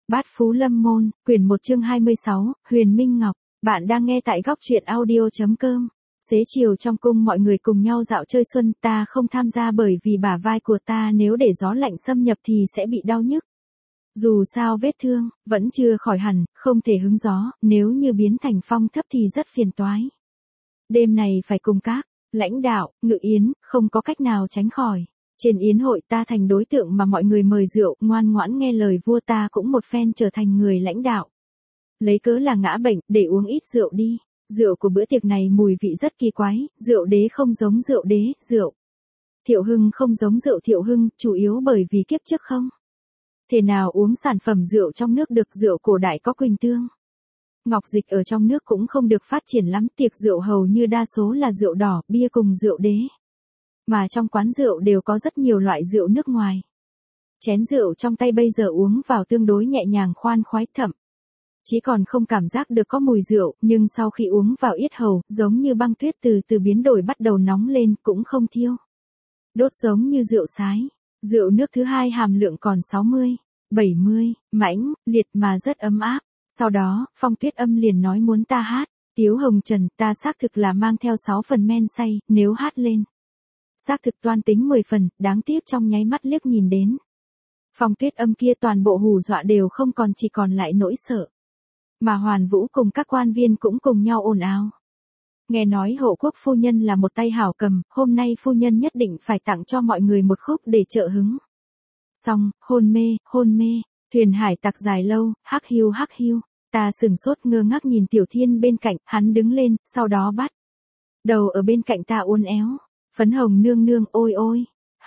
Bát Phú Lâm Môn, quyển 1 chương 26, Huyền Minh Ngọc. Bạn đang nghe tại góc truyện audio.com. Xế chiều trong cung mọi người cùng nhau dạo chơi xuân, ta không tham gia bởi vì bả vai của ta nếu để gió lạnh xâm nhập thì sẽ bị đau nhức. Dù sao vết thương, vẫn chưa khỏi hẳn, không thể hứng gió, nếu như biến thành phong thấp thì rất phiền toái. Đêm này phải cùng các lãnh đạo, ngự yến, không có cách nào tránh khỏi. Trên yến hội ta thành đối tượng mà mọi người mời rượu, ngoan ngoãn nghe lời vua ta cũng một phen trở thành người lãnh đạo. Lấy cớ là ngã bệnh, để uống ít rượu đi. Rượu của bữa tiệc này mùi vị rất kỳ quái, rượu đế không giống rượu đế, rượu Thiệu Hưng không giống rượu Thiệu Hưng, chủ yếu bởi vì kiếp trước không thể nào uống sản phẩm rượu trong nước được, rượu cổ đại có Quỳnh Tương, Ngọc Dịch ở trong nước cũng không được phát triển lắm, tiệc rượu hầu như đa số là rượu đỏ, bia cùng rượu đế. Mà trong quán rượu đều có rất nhiều loại rượu nước ngoài. Chén rượu trong tay bây giờ uống vào tương đối nhẹ nhàng khoan khoái, thậm chí còn không cảm giác được có mùi rượu, nhưng sau khi uống vào yết hầu, giống như băng tuyết từ từ biến đổi bắt đầu nóng lên, cũng không thiêu đốt giống như rượu sái. Rượu nước thứ hai hàm lượng còn 60, 70, mãnh liệt mà rất ấm áp. Sau đó, Phong Tuyết Âm liền nói muốn ta hát. Tiếu Hồng Trần, ta xác thực là mang theo 6 phần men say, nếu hát lên xác thực toan tính 10 phần, đáng tiếc trong nháy mắt liếc nhìn đến Phong Tuyết Âm kia toàn bộ hù dọa đều không còn, chỉ còn lại nỗi sợ. Mà Hoàn Vũ cùng các quan viên cũng cùng nhau ồn ào. Nghe nói hộ quốc phu nhân là một tay hảo cầm, hôm nay phu nhân nhất định phải tặng cho mọi người một khúc để trợ hứng. Xong, hôn mê, thuyền hải tặc dài lâu, hắc hiu. Ta sừng sốt ngơ ngác nhìn Tiểu Thiên bên cạnh, hắn đứng lên, sau đó bắt đầu ở bên cạnh ta uốn éo. Phấn Hồng nương nương, ôi ôi,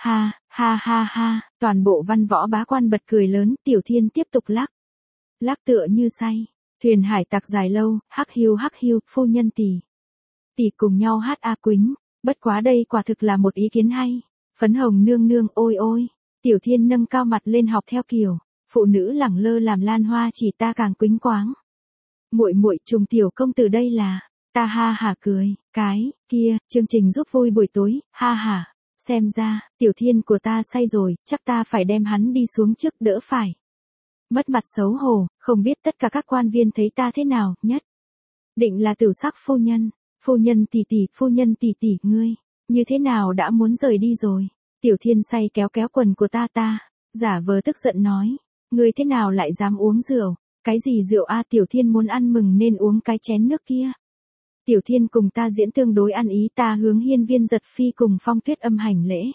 ha, toàn bộ văn võ bá quan bật cười lớn. Tiểu Thiên tiếp tục lắc tựa như say. Thuyền hải tặc dài lâu, hắc hiu, phu nhân tỷ cùng nhau hát A Quýnh. Bất quá đây quả thực là một ý kiến hay. Phấn Hồng nương nương, ôi ôi. Tiểu Thiên nâng cao mặt lên học theo kiểu phụ nữ lẳng lơ làm lan hoa, chỉ ta càng quýnh quáng. Muội trùng tiểu công tử đây là. Ta ha hả cười, cái kia, chương trình giúp vui buổi tối, ha hả. Xem ra, Tiểu Thiên của ta say rồi, chắc ta phải đem hắn đi xuống trước đỡ phải mất mặt xấu hổ. Không biết tất cả các quan viên thấy ta thế nào, nhất định là Tiểu Sắc phu nhân tỷ, ngươi như thế nào đã muốn rời đi rồi. Tiểu Thiên say kéo quần của ta giả vờ tức giận nói, ngươi thế nào lại dám uống rượu? Cái gì rượu a? Tiểu Thiên muốn ăn mừng nên uống cái chén nước kia. Tiểu Thiên cùng ta diễn tương đối ăn ý, ta hướng Hiên Viên Giật Phi cùng Phong Tuyết Âm hành lễ.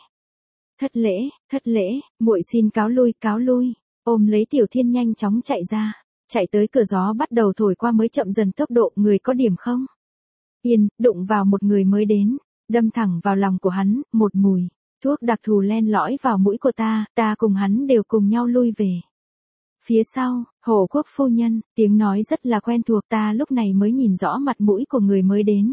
Thất lễ, muội xin cáo lui. Ôm lấy Tiểu Thiên nhanh chóng chạy tới cửa, gió bắt đầu thổi qua mới chậm dần tốc độ. Người có điểm không? Yên, đụng vào một người mới đến, đâm thẳng vào lòng của hắn, một mùi thuốc đặc thù len lỏi vào mũi của ta cùng hắn đều cùng nhau lui về. Phía sau, hộ quốc phu nhân, tiếng nói rất là quen thuộc, ta lúc này mới nhìn rõ mặt mũi của người mới đến.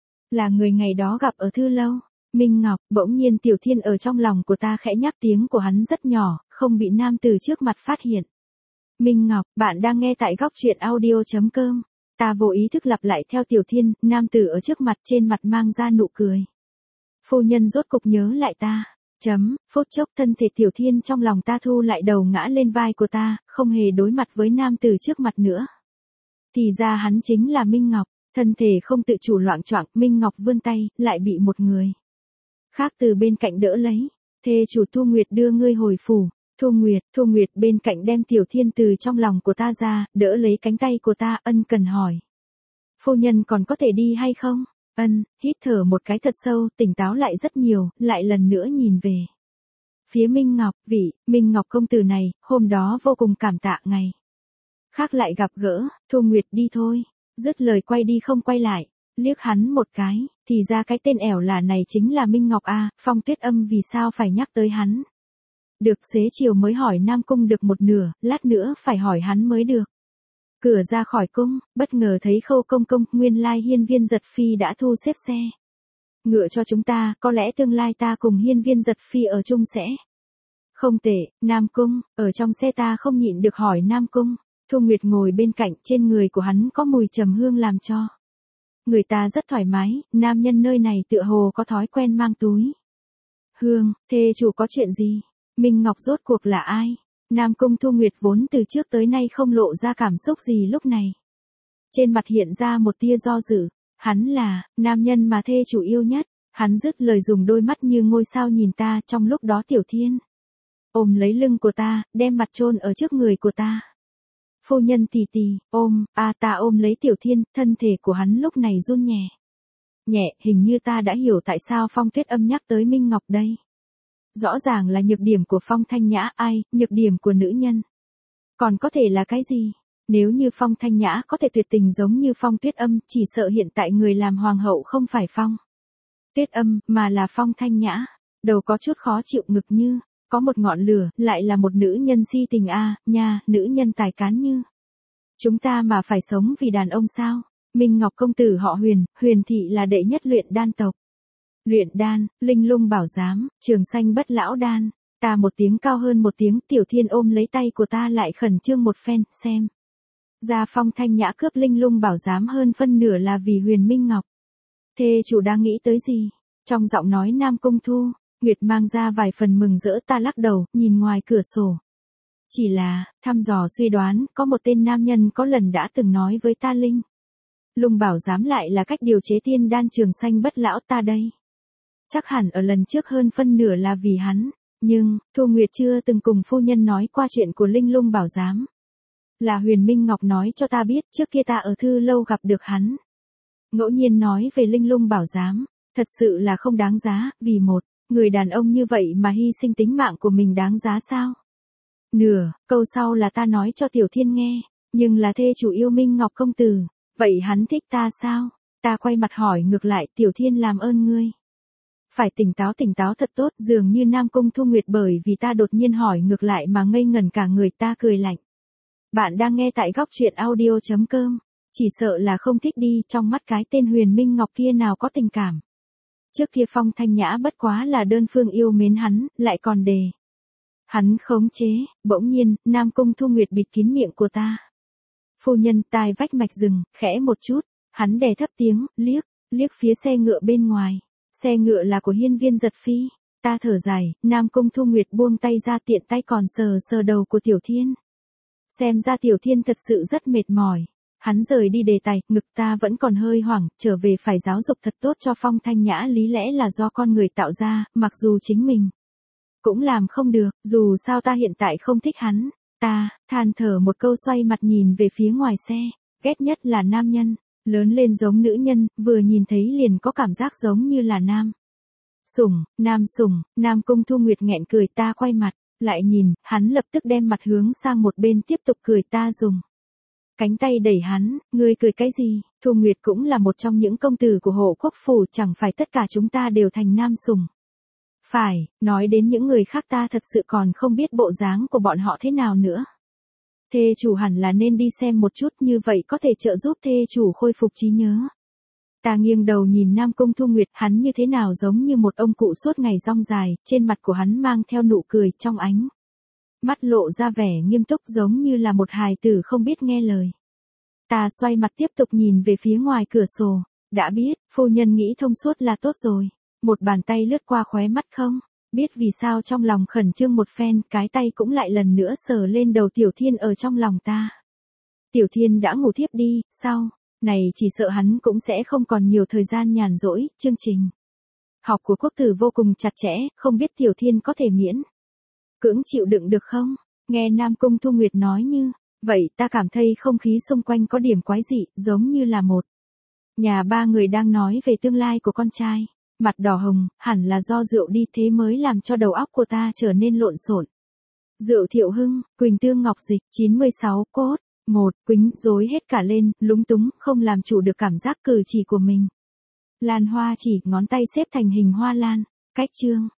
Là người ngày đó gặp ở Thư Lâu, Minh Ngọc. Bỗng nhiên Tiểu Thiên ở trong lòng của ta khẽ nhắc, tiếng của hắn rất nhỏ, không bị nam tử trước mặt phát hiện. Minh Ngọc, bạn đang nghe tại góc truyện audio.com. Ta vô ý thức lặp lại theo Tiểu Thiên, nam tử ở trước mặt trên mặt mang ra nụ cười. Phu nhân rốt cục nhớ lại ta. Phút chốc thân thể Tiểu Thiên trong lòng ta thu lại, đầu ngã lên vai của ta, không hề đối mặt với nam tử trước mặt nữa. Thì ra hắn chính là Minh Ngọc. Thân thể không tự chủ loạng choạng, Minh Ngọc vươn tay, lại bị một người khác từ bên cạnh đỡ lấy. Thê chủ Thu Nguyệt đưa ngươi hồi phủ. Thu Nguyệt bên cạnh đem Tiểu Thiên từ trong lòng của ta ra, đỡ lấy cánh tay của ta, ân cần hỏi. Phu nhân còn có thể đi hay không? Hít thở một cái thật sâu, tỉnh táo lại rất nhiều, lại lần nữa nhìn về phía Minh Ngọc. Vị Minh Ngọc công tử này, hôm đó vô cùng cảm tạ, ngày khác lại gặp gỡ. Thu Nguyệt đi thôi. Dứt lời quay đi không quay lại, liếc hắn một cái, thì ra cái tên ẻo lả này chính là Minh Ngọc a. Phong Tuyết Âm vì sao phải nhắc tới hắn? Được, xế chiều mới hỏi Nam Cung được một nửa, lát nữa phải hỏi hắn mới được. Cửa ra khỏi cung, bất ngờ thấy Khâu công công, nguyên lai Hiên Viên Giật Phi đã thu xếp xe ngựa cho chúng ta, có lẽ tương lai ta cùng Hiên Viên Giật Phi ở chung sẽ không tệ. Nam Cung, ở trong xe ta không nhịn được hỏi Nam Cung. Thu Nguyệt ngồi bên cạnh, trên người của hắn có mùi trầm hương làm cho người ta rất thoải mái, nam nhân nơi này tựa hồ có thói quen mang túi hương. Thê chủ có chuyện gì? Minh Ngọc rốt cuộc là ai? Nam Cung Thu Nguyệt vốn từ trước tới nay không lộ ra cảm xúc gì lúc này. Trên mặt hiện ra một tia do dự, hắn là nam nhân mà thê chủ yêu nhất, hắn dứt lời dùng đôi mắt như ngôi sao nhìn ta, trong lúc đó Tiểu Thiên ôm lấy lưng của ta, đem mặt chôn ở trước người của ta. Phu nhân tỷ tỷ, ôm, ta ôm lấy Tiểu Thiên, thân thể của hắn lúc này run nhẹ. Nhẹ, hình như ta đã hiểu tại sao Phong Tuyết Âm nhắc tới Minh Ngọc đây. Rõ ràng là nhược điểm của Phong Thanh Nhã, nhược điểm của nữ nhân. Còn có thể là cái gì? Nếu như Phong Thanh Nhã có thể tuyệt tình giống như Phong Tuyết Âm, chỉ sợ hiện tại người làm hoàng hậu không phải Phong Tuyết Âm, mà là Phong Thanh Nhã. Đầu có chút khó chịu, ngực như có một ngọn lửa, lại là một nữ nhân si tình nha, nữ nhân tài cán như. Chúng ta mà phải sống vì đàn ông sao? Minh Ngọc công tử họ Huyền, Huyền thị là đệ nhất luyện đan tộc. Luyện đan, linh lung bảo giám, trường sanh bất lão đan. Ta một tiếng cao hơn một tiếng, Tiểu Thiên ôm lấy tay của ta lại khẩn trương một phen, xem. Ra Phong Thanh Nhã cướp linh lung bảo giám hơn phân nửa là vì Huyền Minh Ngọc. Thê chủ đang nghĩ tới gì? Trong giọng nói Nam Cung Thu Nguyệt mang ra vài phần mừng rỡ, ta lắc đầu, nhìn ngoài cửa sổ. Chỉ là, thăm dò suy đoán, có một tên nam nhân có lần đã từng nói với ta linh lung bảo giám lại là cách điều chế tiên đan trường sanh bất lão ta đây. Chắc hẳn ở lần trước hơn phân nửa là vì hắn, nhưng, Thu Nguyệt chưa từng cùng phu nhân nói qua chuyện của linh lung bảo giám. Là Huyền Minh Ngọc nói cho ta biết, trước kia ta ở Thư Lâu gặp được hắn. Ngẫu nhiên nói về linh lung bảo giám, thật sự là không đáng giá, vì một người đàn ông như vậy mà hy sinh tính mạng của mình đáng giá sao? Nửa, câu sau là ta nói cho Tiểu Thiên nghe, nhưng là thê chủ yêu Minh Ngọc công tử, vậy hắn thích ta sao? Ta quay mặt hỏi ngược lại, Tiểu Thiên làm ơn ngươi. Phải tỉnh táo thật tốt, dường như Nam Cung Thu Nguyệt bởi vì ta đột nhiên hỏi ngược lại mà ngây ngẩn cả người, ta cười lạnh. Bạn đang nghe tại góc truyện audio.com, chỉ sợ là không thích đi, trong mắt cái tên Huyền Minh Ngọc kia nào có tình cảm. Trước kia Phong Thanh Nhã bất quá là đơn phương yêu mến hắn, lại còn để hắn khống chế. Bỗng nhiên, Nam Cung Thu Nguyệt bịt kín miệng của ta. Phu nhân, tai vách mạch rừng, khẽ một chút, hắn đè thấp tiếng, liếc phía xe ngựa bên ngoài. Xe ngựa là của Hiên Viên Giật Phi. Ta thở dài, Nam Cung Thu Nguyệt buông tay ra, tiện tay còn sờ đầu của Tiểu Thiên. Xem ra Tiểu Thiên thật sự rất mệt mỏi. Hắn rời đi đề tài, ngực ta vẫn còn hơi hoảng, trở về phải giáo dục thật tốt cho Phong Thanh Nhã, lý lẽ là do con người tạo ra, mặc dù chính mình cũng làm không được, dù sao ta hiện tại không thích hắn. Ta than thở một câu, xoay mặt nhìn về phía ngoài xe. Ghét nhất là nam nhân lớn lên giống nữ nhân, vừa nhìn thấy liền có cảm giác giống như là nam sủng. Nam Cung Thu Nguyệt nghẹn cười, ta quay mặt lại nhìn, hắn lập tức đem mặt hướng sang một bên tiếp tục cười. Ta dùng cánh tay đẩy hắn, ngươi cười cái gì? Thu Nguyệt cũng là một trong những công tử của Hộ Quốc phủ, chẳng phải tất cả chúng ta đều thành nam sủng. Phải, nói đến những người khác ta thật sự còn không biết bộ dáng của bọn họ thế nào nữa. Thê chủ hẳn là nên đi xem một chút, như vậy có thể trợ giúp thê chủ khôi phục trí nhớ. Ta nghiêng đầu nhìn Nam Cung Thu Nguyệt, hắn như thế nào giống như một ông cụ suốt ngày rong dài, trên mặt của hắn mang theo nụ cười, trong ánh mắt lộ ra vẻ nghiêm túc giống như là một hài tử không biết nghe lời. Ta xoay mặt tiếp tục nhìn về phía ngoài cửa sổ, đã biết, phu nhân nghĩ thông suốt là tốt rồi. Một bàn tay lướt qua khóe mắt, không biết vì sao trong lòng khẩn trương một phen, cái tay cũng lại lần nữa sờ lên đầu Tiểu Thiên ở trong lòng ta. Tiểu Thiên đã ngủ thiếp đi, sau này chỉ sợ hắn cũng sẽ không còn nhiều thời gian nhàn rỗi, chương trình học của quốc tử vô cùng chặt chẽ, không biết Tiểu Thiên có thể miễn cưỡng chịu đựng được không? Nghe Nam Cung Thu Nguyệt nói như vậy, ta cảm thấy không khí xung quanh có điểm quái dị, giống như là một nhà ba người đang nói về tương lai của con trai. Mặt đỏ hồng, hẳn là do rượu đi, thế mới làm cho đầu óc của ta trở nên lộn xộn. Rượu Thiệu Hưng, Quỳnh Tương Ngọc Dịch, 96, cốt 1, Quýnh rối hết cả lên, lúng túng, không làm chủ được cảm giác cử chỉ của mình. Lan hoa chỉ, ngón tay xếp thành hình hoa lan. Cách chương